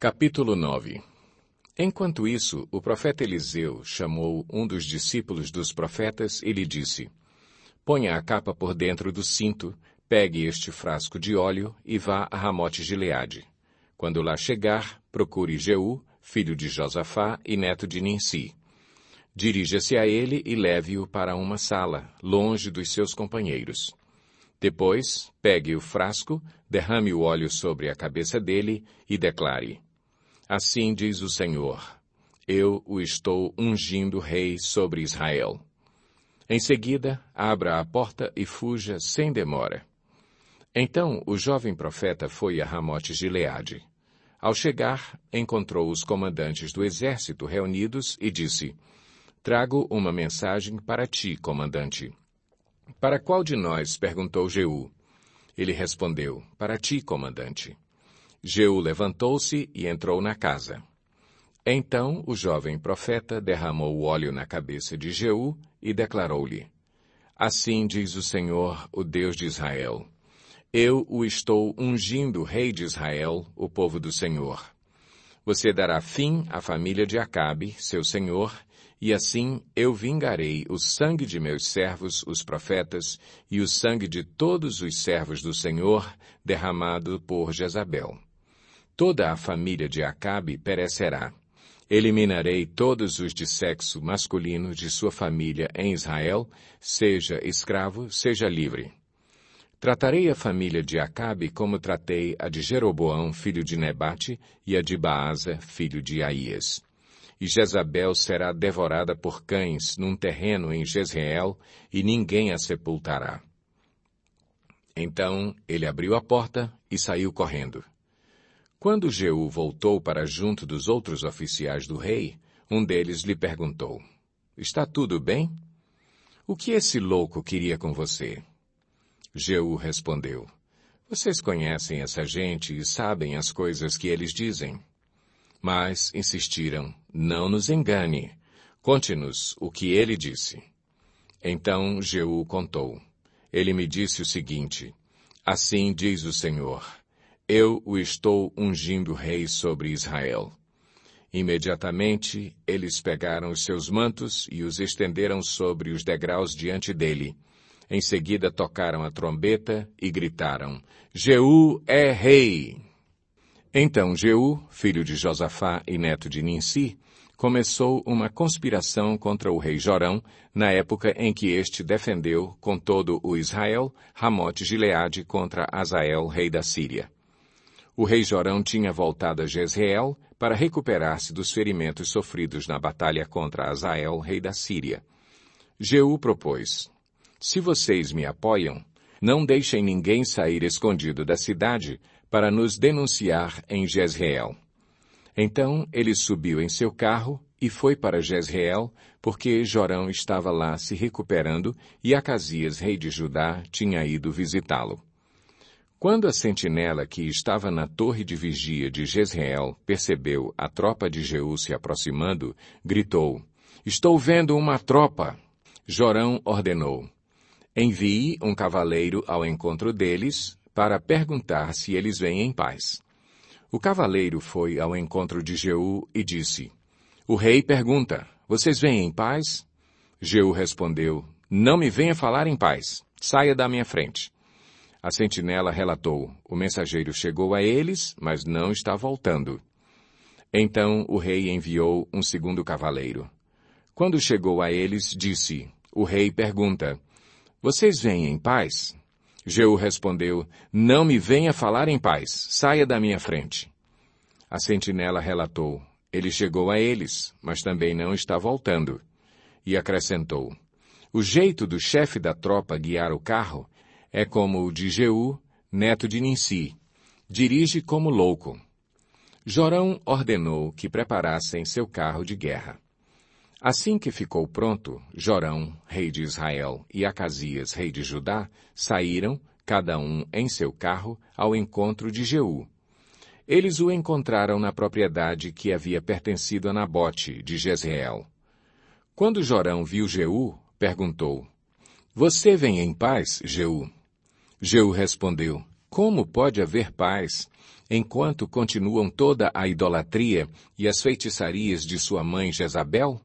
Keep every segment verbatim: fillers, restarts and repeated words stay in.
Capítulo nove. Enquanto isso, o profeta Eliseu chamou um dos discípulos dos profetas e lhe disse: Ponha a capa por dentro do cinto, pegue este frasco de óleo e vá a Ramote-Gileade. Quando lá chegar, procure Jeú, filho de Josafá e neto de Ninsi. Dirija-se a ele e leve-o para uma sala, longe dos seus companheiros. Depois, pegue o frasco, derrame o óleo sobre a cabeça dele e declare: Assim diz o Senhor, eu o estou ungindo rei sobre Israel. Em seguida, abra a porta e fuja sem demora. Então o jovem profeta foi a Ramote-Gileade. Ao chegar, encontrou os comandantes do exército reunidos e disse: Trago uma mensagem para ti, comandante. Para qual de nós? Perguntou Jeú. Ele respondeu: Para ti, comandante. Jeú levantou-se e entrou na casa. Então o jovem profeta derramou o óleo na cabeça de Jeú e declarou-lhe: Assim diz o Senhor, o Deus de Israel. Eu o estou ungindo rei de Israel, o povo do Senhor. Você dará fim à família de Acabe, seu senhor, e assim eu vingarei o sangue de meus servos, os profetas, e o sangue de todos os servos do Senhor, derramado por Jezabel. Toda a família de Acabe perecerá. Eliminarei todos os de sexo masculino de sua família em Israel, seja escravo, seja livre. Tratarei a família de Acabe como tratei a de Jeroboão, filho de Nebate, e a de Baasa, filho de Aías. E Jezabel será devorada por cães num terreno em Jezreel, e ninguém a sepultará. Então ele abriu a porta e saiu correndo. Quando Jeú voltou para junto dos outros oficiais do rei, um deles lhe perguntou: Está tudo bem? O que esse louco queria com você? Jeú respondeu: Vocês conhecem essa gente e sabem as coisas que eles dizem. Mas insistiram: Não nos engane. Conte-nos o que ele disse. Então Jeú contou. Ele me disse o seguinte: Assim diz o Senhor, eu o estou ungindo rei sobre Israel. Imediatamente, eles pegaram os seus mantos e os estenderam sobre os degraus diante dele. Em seguida, tocaram a trombeta e gritaram: Jeú é rei! Então Jeú, filho de Josafá e neto de Ninsi, começou uma conspiração contra o rei Jorão, na época em que este defendeu, com todo o Israel, Ramote-Gileade contra Azael, rei da Síria. O rei Jorão tinha voltado a Jezreel para recuperar-se dos ferimentos sofridos na batalha contra Azael, rei da Síria. Jeú propôs: Se vocês me apoiam, não deixem ninguém sair escondido da cidade para nos denunciar em Jezreel. Então ele subiu em seu carro e foi para Jezreel, porque Jorão estava lá se recuperando e Acasias, rei de Judá, tinha ido visitá-lo. Quando a sentinela que estava na torre de vigia de Jezreel percebeu a tropa de Jeú se aproximando, gritou: Estou vendo uma tropa! Jorão ordenou: Envie um cavaleiro ao encontro deles para perguntar se eles vêm em paz. O cavaleiro foi ao encontro de Jeú e disse: O rei pergunta: Vocês vêm em paz? Jeú respondeu: Não me venha falar em paz. Saia da minha frente. A sentinela relatou: O mensageiro chegou a eles, mas não está voltando. Então o rei enviou um segundo cavaleiro. Quando chegou a eles, disse: O rei pergunta: Vocês vêm em paz? Jeú respondeu: Não me venha falar em paz. Saia da minha frente. A sentinela relatou: Ele chegou a eles, mas também não está voltando. E acrescentou: O jeito do chefe da tropa guiar o carro é como o de Jeú, neto de Ninsi. Dirige como louco. Jorão ordenou que preparassem seu carro de guerra. Assim que ficou pronto, Jorão, rei de Israel, e Acasias, rei de Judá, saíram, cada um em seu carro, ao encontro de Jeú. Eles o encontraram na propriedade que havia pertencido a Nabote, de Jezreel. Quando Jorão viu Jeú, perguntou: Você vem em paz, Jeú? Jeú respondeu: Como pode haver paz enquanto continuam toda a idolatria e as feitiçarias de sua mãe Jezabel?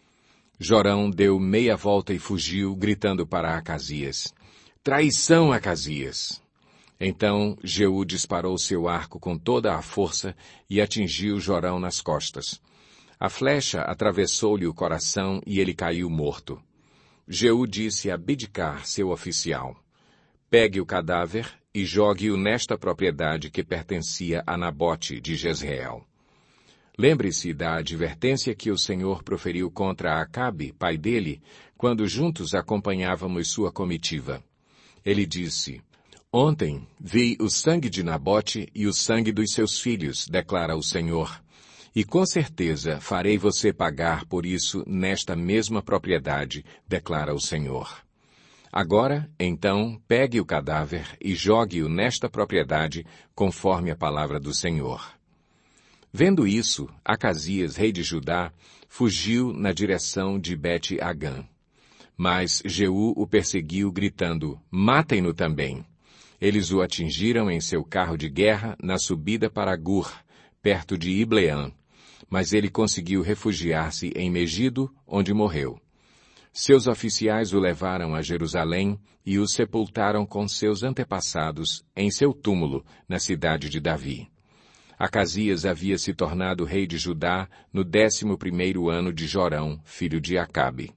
Jorão deu meia volta e fugiu, gritando para Acasias: Traição, Acasias! Então Jeú disparou seu arco com toda a força e atingiu Jorão nas costas. A flecha atravessou-lhe o coração e ele caiu morto. Jeú disse a Bidkar, seu oficial: Pegue o cadáver e jogue-o nesta propriedade que pertencia a Nabote de Jezreel. Lembre-se da advertência que o Senhor proferiu contra Acabe, pai dele, quando juntos acompanhávamos sua comitiva. Ele disse: Ontem vi o sangue de Nabote e o sangue dos seus filhos, declara o Senhor, e com certeza farei você pagar por isso nesta mesma propriedade, declara o Senhor. Agora, então, pegue o cadáver e jogue-o nesta propriedade, conforme a palavra do Senhor. Vendo isso, Acasias, rei de Judá, fugiu na direção de Bet-Agã. Mas Jeú o perseguiu, gritando: Matem-no também. Eles o atingiram em seu carro de guerra na subida para Gur, perto de Ibleã. Mas ele conseguiu refugiar-se em Megido, onde morreu. Seus oficiais o levaram a Jerusalém e o sepultaram com seus antepassados em seu túmulo, na cidade de Davi. Acasias havia se tornado rei de Judá no décimo primeiro ano de Jorão, filho de Acabe.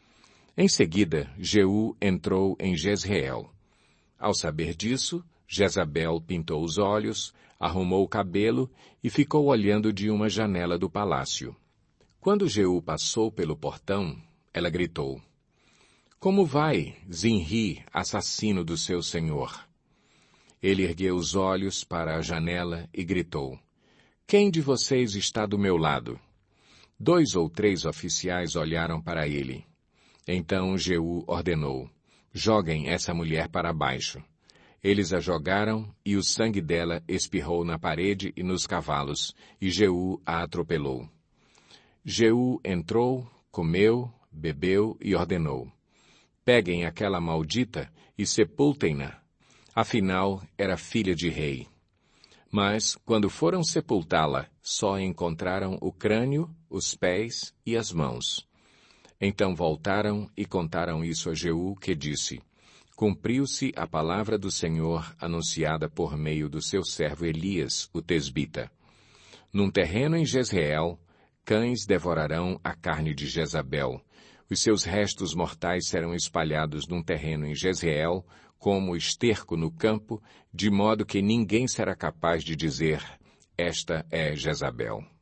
Em seguida, Jeú entrou em Jezreel. Ao saber disso, Jezabel pintou os olhos, arrumou o cabelo e ficou olhando de uma janela do palácio. Quando Jeú passou pelo portão, ela gritou: Como vai, Zinri, assassino do seu senhor? Ele ergueu os olhos para a janela e gritou: Quem de vocês está do meu lado? Dois ou três oficiais olharam para ele. Então Jeú ordenou: Joguem essa mulher para baixo. Eles a jogaram e o sangue dela espirrou na parede e nos cavalos, e Jeú a atropelou. Jeú entrou, comeu, bebeu e ordenou: Peguem aquela maldita e sepultem-na. Afinal, era filha de rei. Mas, quando foram sepultá-la, só encontraram o crânio, os pés e as mãos. Então voltaram e contaram isso a Jeú, que disse: Cumpriu-se a palavra do Senhor anunciada por meio do seu servo Elias, o tesbita. Num terreno em Jezreel, cães devorarão a carne de Jezabel. Os seus restos mortais serão espalhados num terreno em Jezreel, como esterco no campo, de modo que ninguém será capaz de dizer: Esta é Jezabel.